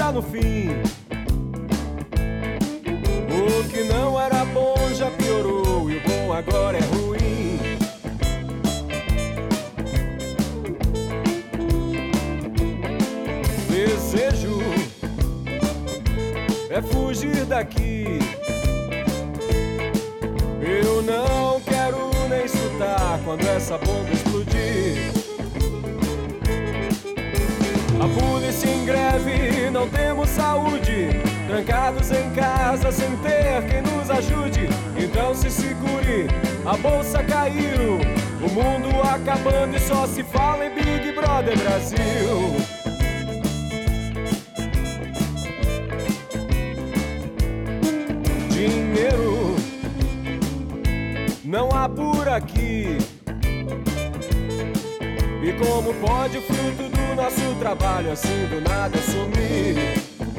está no fim. O que não era bom já piorou e o bom agora é ruim. Desejo é fugir daqui. Eu não quero nem escutar quando essa bomba explodir. A polícia em greve, não temos saúde. Trancados em casa sem ter quem nos ajude. Então se segure, a bolsa caiu. O mundo acabando e só se fala em Big Brother Brasil. Dinheiro não há por aqui. E como pode o fruto do nosso trabalho assim do nada sumir?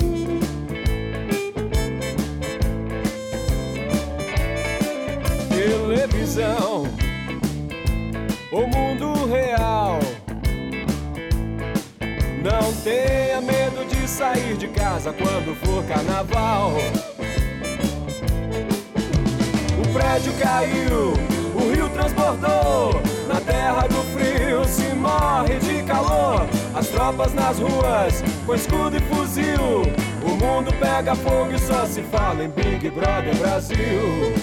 Televisão, o mundo real. Não tenha medo de sair de casa quando for carnaval. O prédio caiu, o rio transbordou. Na terra do frio se morre de calor. As tropas nas ruas, com escudo e fuzil. O mundo pega fogo e só se fala em Big Brother Brasil.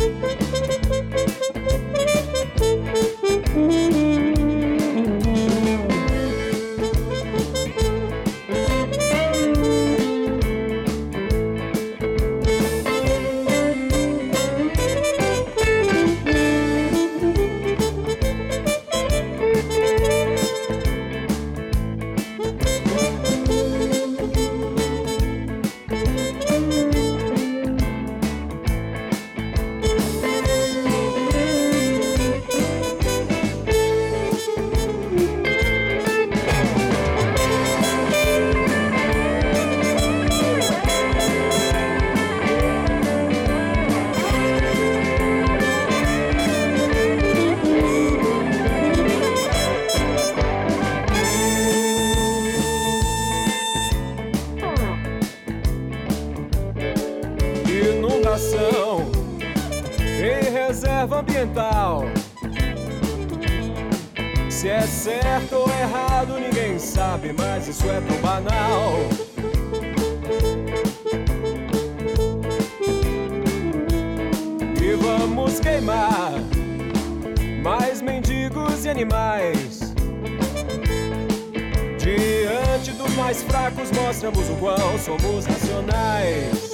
Inundação em reserva ambiental. Se é certo ou errado ninguém sabe, mas isso é tão banal. E vamos queimar mais mendigos e animais. Diante dos mais fracos mostramos o quão somos racionais.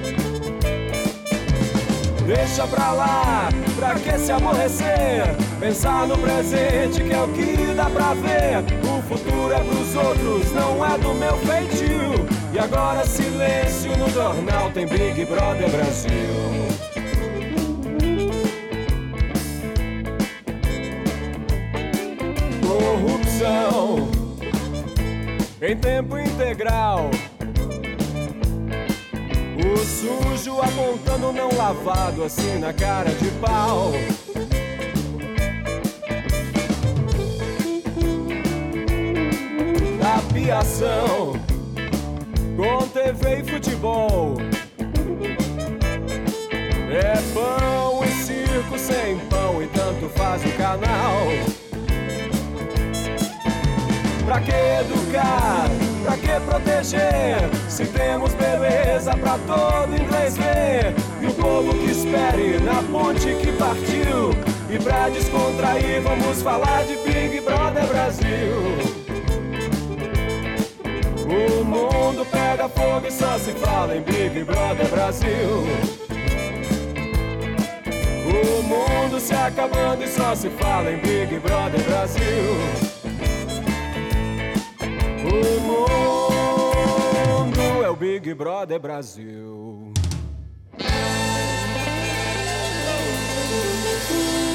Deixa pra lá, pra que se aborrecer? Pensar no presente que é o que dá pra ver. O futuro é pros outros, não é do meu feitio. E agora silêncio no jornal, tem Big Brother Brasil. Corrupção em tempo integral. O sujo apontando não lavado assim na cara de pau. Tapiação com TV e futebol. É pão e circo sem pão e tanto faz o canal. Pra que educar? Pra que proteger? Se temos beleza pra todo inglês ver. E o povo que espere na ponte que partiu. E pra descontrair vamos falar de Big Brother Brasil. O mundo pega fogo e só se fala em Big Brother Brasil. O mundo se acabando e só se fala em Big Brother Brasil. O mundo é o Big Brother Brasil.